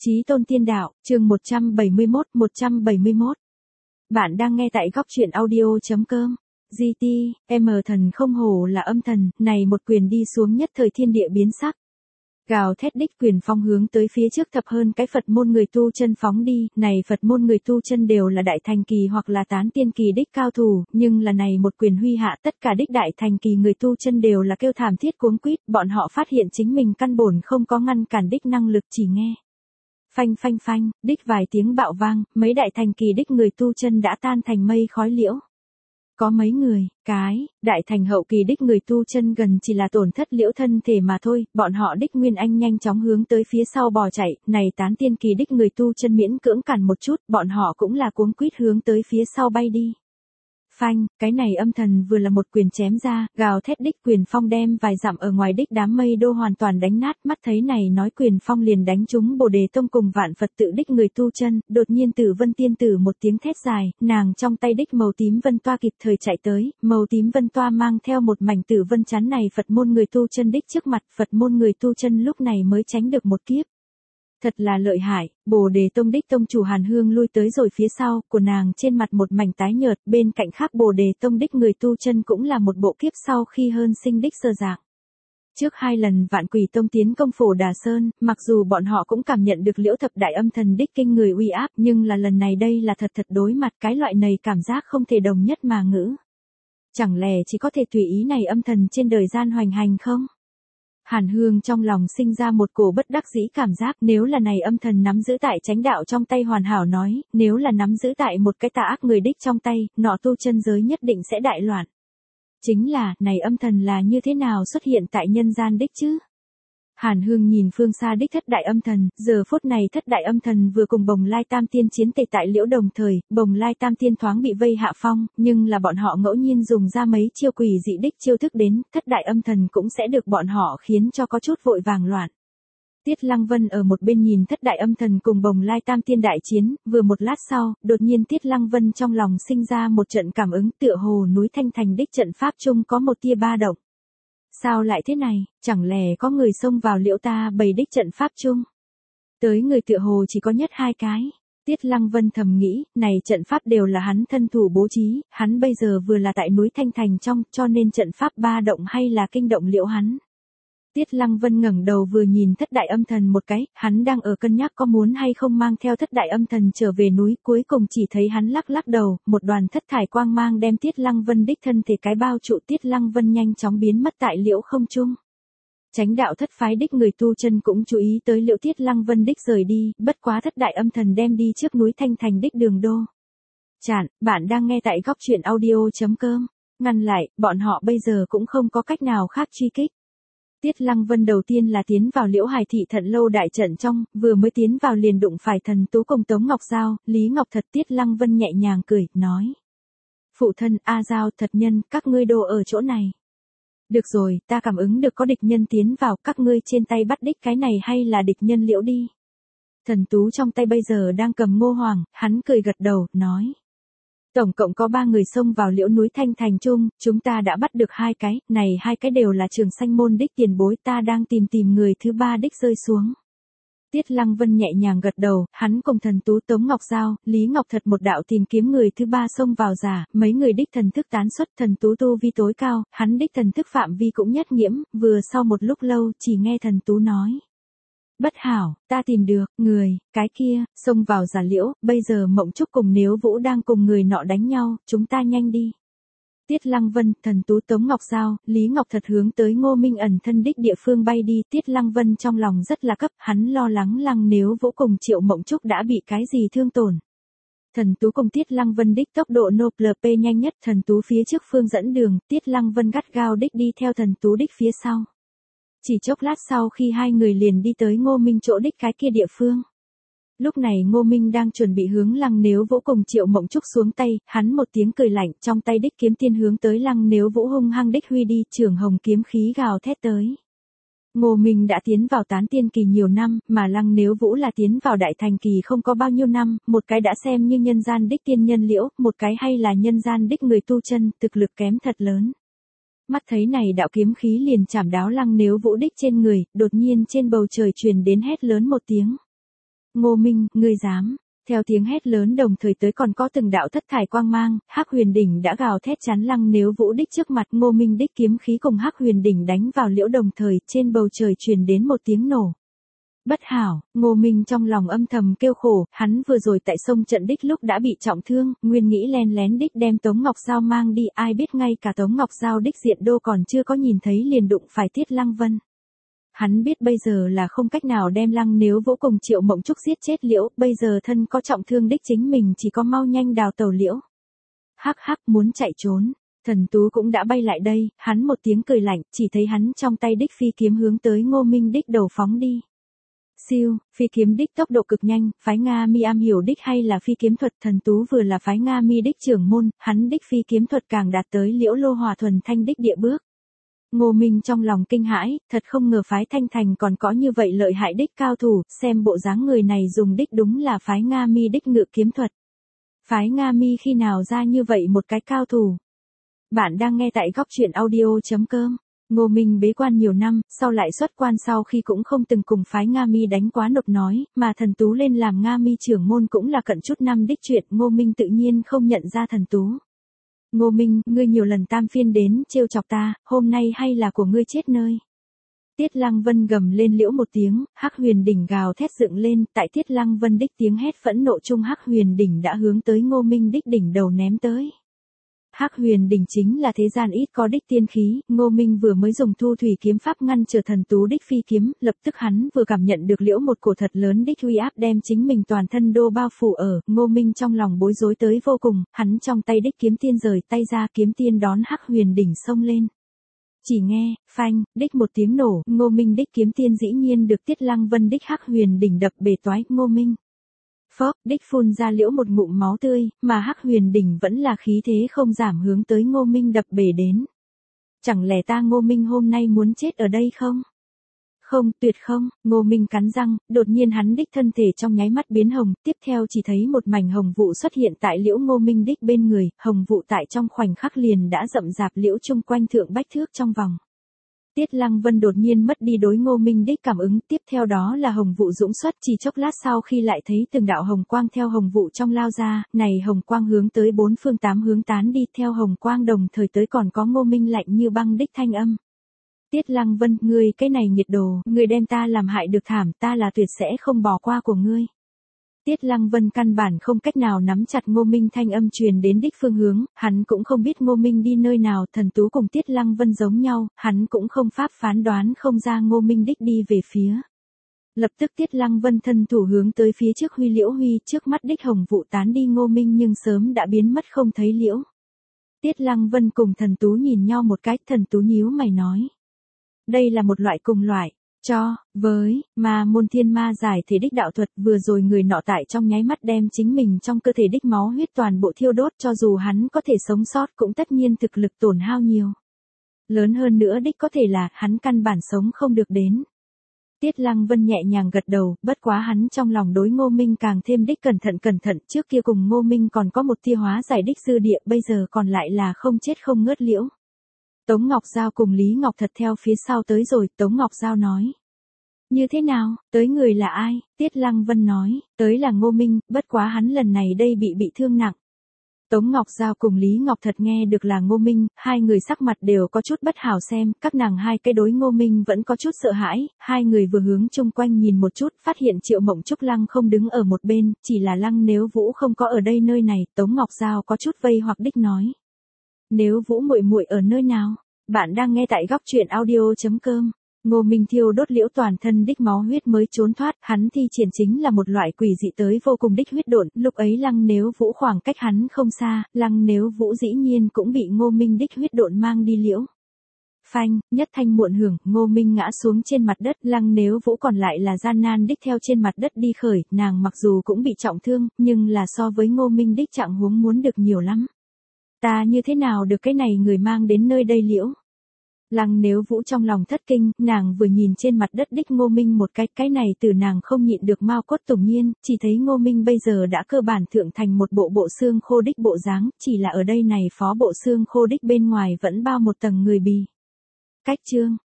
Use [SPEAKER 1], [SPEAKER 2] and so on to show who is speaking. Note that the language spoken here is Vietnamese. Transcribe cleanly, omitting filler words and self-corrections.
[SPEAKER 1] Chí tôn tiên đạo, chương 171. Bạn đang nghe tại góc truyện audio.com. GT, thần không hổ là âm thần, này một quyền đi xuống nhất thời thiên địa biến sắc. Gào thét đích quyền phong hướng tới phía trước thập hơn cái Phật môn người tu chân phóng đi, này Phật môn người tu chân đều là đại thành kỳ hoặc là tán tiên kỳ đích cao thủ, nhưng là này một quyền huy hạ tất cả đích đại thành kỳ người tu chân đều là kêu thảm thiết cuống quýt, bọn họ phát hiện chính mình căn bổn không có ngăn cản đích năng lực, chỉ nghe. Phanh phanh phanh, đích vài tiếng bạo vang, mấy đại thành kỳ đích người tu chân đã tan thành mây khói liễu. Có mấy người, đại thành hậu kỳ đích người tu chân gần chỉ là tổn thất liễu thân thể mà thôi, bọn họ đích nguyên anh nhanh chóng hướng tới phía sau bò chạy, này tán tiên kỳ đích người tu chân miễn cưỡng cản một chút, bọn họ cũng là cuống quýt hướng tới phía sau bay đi. Phanh, cái này âm thần vừa là một quyền chém ra, gào thét đích quyền phong đem vài dặm ở ngoài đích đám mây đô hoàn toàn đánh nát, mắt thấy này nói quyền phong liền đánh trúng Bồ Đề Tông cùng vạn Phật tự đích người tu chân, đột nhiên Tử Vân tiên tử một tiếng thét dài, nàng trong tay đích màu tím vân toa kịp thời chạy tới, màu tím vân toa mang theo một mảnh tử vân chắn này Phật môn người tu chân đích trước mặt, Phật môn người tu chân lúc này mới tránh được một kiếp. Thật là lợi hại, Bồ Đề Tông đích tông chủ Hàn Hương lui tới rồi phía sau, của nàng trên mặt một mảnh tái nhợt, bên cạnh khác Bồ Đề Tông đích người tu chân cũng là một bộ kiếp sau khi hơn sinh đích sơ dạng. Trước 2 lần Vạn Quỷ Tông tiến công Phổ Đà Sơn, mặc dù bọn họ cũng cảm nhận được liễu thập đại âm thần đích kinh người uy áp, nhưng là lần này đây là thật đối mặt cái loại này cảm giác không thể đồng nhất mà ngữ. Chẳng lẽ chỉ có thể tùy ý này âm thần trên đời gian hoành hành không? Hàn Hương trong lòng sinh ra một cổ bất đắc dĩ cảm giác, nếu là này âm thần nắm giữ tại chánh đạo trong tay hoàn hảo nói, nếu là nắm giữ tại một cái tà ác người đích trong tay, nọ tu chân giới nhất định sẽ đại loạn. Chính là, này âm thần là như thế nào xuất hiện tại nhân gian đích chứ? Hàn Hương nhìn phương xa đích thất đại âm thần, giờ phút này thất đại âm thần vừa cùng Bồng Lai Tam Tiên chiến tề tại liễu đồng thời, Bồng Lai Tam Tiên thoáng bị vây hạ phong, nhưng là bọn họ ngẫu nhiên dùng ra mấy chiêu quỷ dị đích chiêu thức đến, thất đại âm thần cũng sẽ được bọn họ khiến cho có chút vội vàng loạn. Tiết Lăng Vân ở một bên nhìn thất đại âm thần cùng Bồng Lai Tam Tiên đại chiến, vừa một lát sau, đột nhiên Tiết Lăng Vân trong lòng sinh ra một trận cảm ứng tựa hồ núi Thanh Thành đích trận pháp chung có một tia ba động. Sao lại thế này, chẳng lẽ có người xông vào liễu ta bày đích trận pháp chung? Tới người tựa hồ chỉ có nhất 2 cái. Tiết Lăng Vân thầm nghĩ, này trận pháp đều là hắn thân thủ bố trí, hắn bây giờ vừa là tại núi Thanh Thành trong, cho nên trận pháp ba động hay là kinh động liễu hắn. Tiết Lăng Vân ngẩng đầu vừa nhìn thất đại âm thần một cái, hắn đang ở cân nhắc có muốn hay không mang theo thất đại âm thần trở về núi, cuối cùng chỉ thấy hắn lắc đầu, một đoàn thất thải quang mang đem Tiết Lăng Vân đích thân thể cái bao trụ, Tiết Lăng Vân nhanh chóng biến mất tại liễu không trung. Chánh đạo thất phái đích người tu chân cũng chú ý tới liễu Tiết Lăng Vân đích rời đi, bất quá thất đại âm thần đem đi trước núi Thanh Thành đích đường đô. Bạn đang nghe tại góc truyện audio.com. Ngăn lại, bọn họ bây giờ cũng không có cách nào khác truy kích. Tiết Lăng Vân đầu tiên là tiến vào liễu Hải thị Thận lâu đại trận trong, vừa mới tiến vào liền đụng phải Thần Tú cùng Tống Ngọc Giao, Lý Ngọc Thật. Tiết Lăng Vân nhẹ nhàng cười, nói. Phụ thân, A Giao, Thật Nhân, các ngươi đồ ở chỗ này. Được rồi, ta cảm ứng được có địch nhân tiến vào, các ngươi trên tay bắt đích cái này hay là địch nhân liễu đi. Thần Tú trong tay bây giờ đang cầm Ngô Hoàng, hắn cười gật đầu, nói. Tổng cộng có 3 người xông vào liễu núi Thanh Thành chung, chúng ta đã bắt được 2 cái, này 2 cái đều là Trường Sanh môn đích tiền bối, ta đang tìm người thứ 3 đích rơi xuống. Tiết Lăng Vân nhẹ nhàng gật đầu, hắn cùng Thần Tú, Tống Ngọc Giao, Lý Ngọc Thật một đạo tìm kiếm người thứ 3 xông vào giả, mấy người đích thần thức tán xuất, Thần Tú tu vi tối cao, hắn đích thần thức phạm vi cũng nhất nhiễm, vừa sau một lúc lâu, chỉ nghe Thần Tú nói. Bất hảo, ta tìm được, người, cái kia, xông vào giả liễu, bây giờ Mộng Trúc cùng Nếu Vũ đang cùng người nọ đánh nhau, chúng ta nhanh đi. Tiết Lăng Vân, Thần Tú, Tống Ngọc Giao, Lý Ngọc Thật hướng tới Ngô Minh ẩn thân đích địa phương bay đi, Tiết Lăng Vân trong lòng rất là cấp, hắn lo lắng Lăng Nếu Vũ cùng Triệu Mộng Trúc đã bị cái gì thương tổn. Thần Tú cùng Tiết Lăng Vân đích tốc độ nộp LP nhanh nhất, Thần Tú phía trước phương dẫn đường, Tiết Lăng Vân gắt gao đích đi theo Thần Tú đích phía sau. Chỉ chốc lát sau khi 2 người liền đi tới Ngô Minh chỗ đích cái kia địa phương. Lúc này Ngô Minh đang chuẩn bị hướng Lăng Nếu Vũ cùng Triệu Mộng Trúc xuống tay, hắn một tiếng cười lạnh, trong tay đích kiếm tiên hướng tới Lăng Nếu Vũ hung hăng đích huy đi, trường hồng kiếm khí gào thét tới. Ngô Minh đã tiến vào tán tiên kỳ nhiều năm, mà Lăng Nếu Vũ là tiến vào đại thành kỳ không có bao nhiêu năm, một cái đã xem như nhân gian đích tiên nhân liễu, một cái hay là nhân gian đích người tu chân, thực lực kém thật lớn. Mắt thấy này đạo kiếm khí liền chảm đáo Lăng Nếu Vũ đích trên người, đột nhiên trên bầu trời truyền đến hét lớn một tiếng. Ngô Minh, ngươi dám. Theo tiếng hét lớn đồng thời tới còn có từng đạo thất thải quang mang, Hắc Huyền Đỉnh đã gào thét chắn Lăng Nếu Vũ đích trước mặt, Ngô Minh đích kiếm khí cùng Hắc Huyền Đỉnh đánh vào liễu đồng thời, trên bầu trời truyền đến một tiếng nổ. Bất hảo, Ngô Minh trong lòng âm thầm kêu khổ, hắn vừa rồi tại sông trận đích lúc đã bị trọng thương, nguyên nghĩ len lén đích đem Tống Ngọc Giao mang đi, ai biết ngay cả Tống Ngọc Giao đích diện đô còn chưa có nhìn thấy liền đụng phải Tiết Lăng Vân. Hắn biết bây giờ là không cách nào đem Lăng Nếu Vũ cùng Triệu Mộng Trúc giết chết liễu, bây giờ thân có trọng thương đích chính mình chỉ có mau nhanh đào tàu liễu. Hắc hắc muốn chạy trốn, Thần Tú cũng đã bay lại đây, hắn một tiếng cười lạnh, chỉ thấy hắn trong tay đích phi kiếm hướng tới Ngô Minh đích đầu phóng đi. Siêu, phi kiếm đích tốc độ cực nhanh, phái Nga Mi am hiểu đích hay là phi kiếm thuật, Thần Tú vừa là phái Nga Mi đích trưởng môn, hắn đích phi kiếm thuật càng đạt tới liễu lô hòa thuần thanh đích địa bước. Ngô Minh trong lòng kinh hãi, thật không ngờ phái Thanh Thành còn có như vậy lợi hại đích cao thủ, xem bộ dáng người này dùng đích đúng là phái Nga Mi đích ngự kiếm thuật. Phái Nga Mi khi nào ra như vậy một cái cao thủ? Bạn đang nghe tại góc truyện audio.com. Ngô Minh bế quan nhiều năm, sau lại xuất quan sau khi cũng không từng cùng phái Nga Mi đánh quá nộp nói, mà Thần Tú lên làm Nga Mi trưởng môn cũng là cận chút năm đích chuyện, Ngô Minh tự nhiên không nhận ra Thần Tú. Ngô Minh, ngươi nhiều lần tam phiên đến trêu chọc ta, hôm nay hay là của ngươi chết nơi. Tiết Lăng Vân gầm lên liễu một tiếng, Hắc Huyền Đỉnh gào thét dựng lên, tại Tiết Lăng Vân đích tiếng hét phẫn nộ chung Hắc Huyền Đỉnh đã hướng tới Ngô Minh đích đỉnh đầu ném tới. Hắc Huyền Đỉnh chính là thế gian ít có đích tiên khí, Ngô Minh vừa mới dùng thu thủy kiếm pháp ngăn trở Thần Tú đích phi kiếm, lập tức hắn vừa cảm nhận được liễu một cổ thật lớn đích uy áp đem chính mình toàn thân đô bao phủ ở, Ngô Minh trong lòng bối rối tới vô cùng, hắn trong tay đích kiếm tiên rời tay ra, kiếm tiên đón Hắc Huyền Đỉnh xông lên. Chỉ nghe, phanh, đích một tiếng nổ, Ngô Minh đích kiếm tiên dĩ nhiên được Tiết Lăng Vân đích Hắc Huyền Đỉnh đập bể toái, Ngô Minh phốc, đích phun ra liễu một ngụm máu tươi, mà Hắc Huyền Đỉnh vẫn là khí thế không giảm hướng tới Ngô Minh đập bể đến. Chẳng lẽ ta Ngô Minh hôm nay muốn chết ở đây không? Không, tuyệt không, Ngô Minh cắn răng, đột nhiên hắn đích thân thể trong nháy mắt biến hồng, tiếp theo chỉ thấy một mảnh hồng vụ xuất hiện tại liễu Ngô Minh đích bên người, hồng vụ tại trong khoảnh khắc liền đã rậm rạp liễu chung quanh thượng bách thước trong vòng. Tiết Lăng Vân đột nhiên mất đi đối Ngô Minh đích cảm ứng, tiếp theo đó là hồng vụ dũng xuất, chỉ chốc lát sau khi lại thấy từng đạo hồng quang theo hồng vụ trong lao ra, này hồng quang hướng tới bốn phương tám hướng tán đi, theo hồng quang đồng thời tới còn có Ngô Minh lạnh như băng đích thanh âm. Tiết Lăng Vân, ngươi cái này nghiệt đồ, ngươi đem ta làm hại được thảm, ta là tuyệt sẽ không bỏ qua của ngươi. Tiết Lăng Vân căn bản không cách nào nắm chặt Ngô Minh thanh âm truyền đến đích phương hướng, hắn cũng không biết Ngô Minh đi nơi nào, Thần Tú cùng Tiết Lăng Vân giống nhau, hắn cũng không pháp phán đoán không ra Ngô Minh đích đi về phía. Lập tức Tiết Lăng Vân thân thủ hướng tới phía trước huy liễu huy, trước mắt đích hồng vụ tán đi Ngô Minh nhưng sớm đã biến mất không thấy liễu. Tiết Lăng Vân cùng Thần Tú nhìn nhau một cái, Thần Tú nhíu mày nói. Đây là một loại cùng loại. Với, mà môn thiên ma giải thể đích đạo thuật vừa rồi người nọ tại trong nháy mắt đem chính mình trong cơ thể đích máu huyết toàn bộ thiêu đốt cho dù hắn có thể sống sót cũng tất nhiên thực lực tổn hao nhiều. Lớn hơn nữa đích có thể là hắn căn bản sống không được đến. Tiết Lăng Vân nhẹ nhàng gật đầu, bất quá hắn trong lòng đối Ngô Minh càng thêm đích cẩn thận, trước kia cùng Ngô Minh còn có một tia hóa giải đích dư địa, bây giờ còn lại là không chết không ngớt liễu. Tống Ngọc Giao cùng Lý Ngọc Thật theo phía sau tới rồi, Tống Ngọc Giao nói. Như thế nào, tới người là ai? Tiết Lăng Vân nói, tới là Ngô Minh, bất quá hắn lần này đây bị thương nặng. Tống Ngọc Giao cùng Lý Ngọc Thật nghe được là Ngô Minh, hai người sắc mặt đều có chút bất hảo xem, các nàng hai cái đối Ngô Minh vẫn có chút sợ hãi, hai người vừa hướng chung quanh nhìn một chút, phát hiện Triệu Mộng Trúc Lăng không đứng ở một bên, chỉ là Lăng Nếu Vũ không có ở đây nơi này, Tống Ngọc Giao có chút vây hoặc đích nói. Nếu Vũ muội muội ở nơi nào? Bạn đang nghe tại góc truyện audio.com. Ngô Minh thiêu đốt liễu toàn thân đích máu huyết mới trốn thoát, hắn thi triển chính là một loại quỷ dị tới vô cùng đích huyết độn, lúc ấy Lăng Nếu Vũ khoảng cách hắn không xa, Lăng Nếu Vũ dĩ nhiên cũng bị Ngô Minh đích huyết độn mang đi liễu. Phanh, nhất thanh muộn hưởng, Ngô Minh ngã xuống trên mặt đất, Lăng Nếu Vũ còn lại là gian nan đích theo trên mặt đất đi khởi, nàng mặc dù cũng bị trọng thương, nhưng là so với Ngô Minh đích trạng huống muốn được nhiều lắm. Ta như thế nào được cái này người mang đến nơi đây liễu? Lăng Nếu Vũ trong lòng thất kinh, nàng vừa nhìn trên mặt đất đích Ngô Minh một cái này từ nàng không nhịn được mau cốt tủng nhiên, chỉ thấy Ngô Minh bây giờ đã cơ bản thượng thành một bộ xương khô đích bộ dáng, chỉ là ở đây này phó bộ xương khô đích bên ngoài vẫn bao một tầng người bì. Cách chương,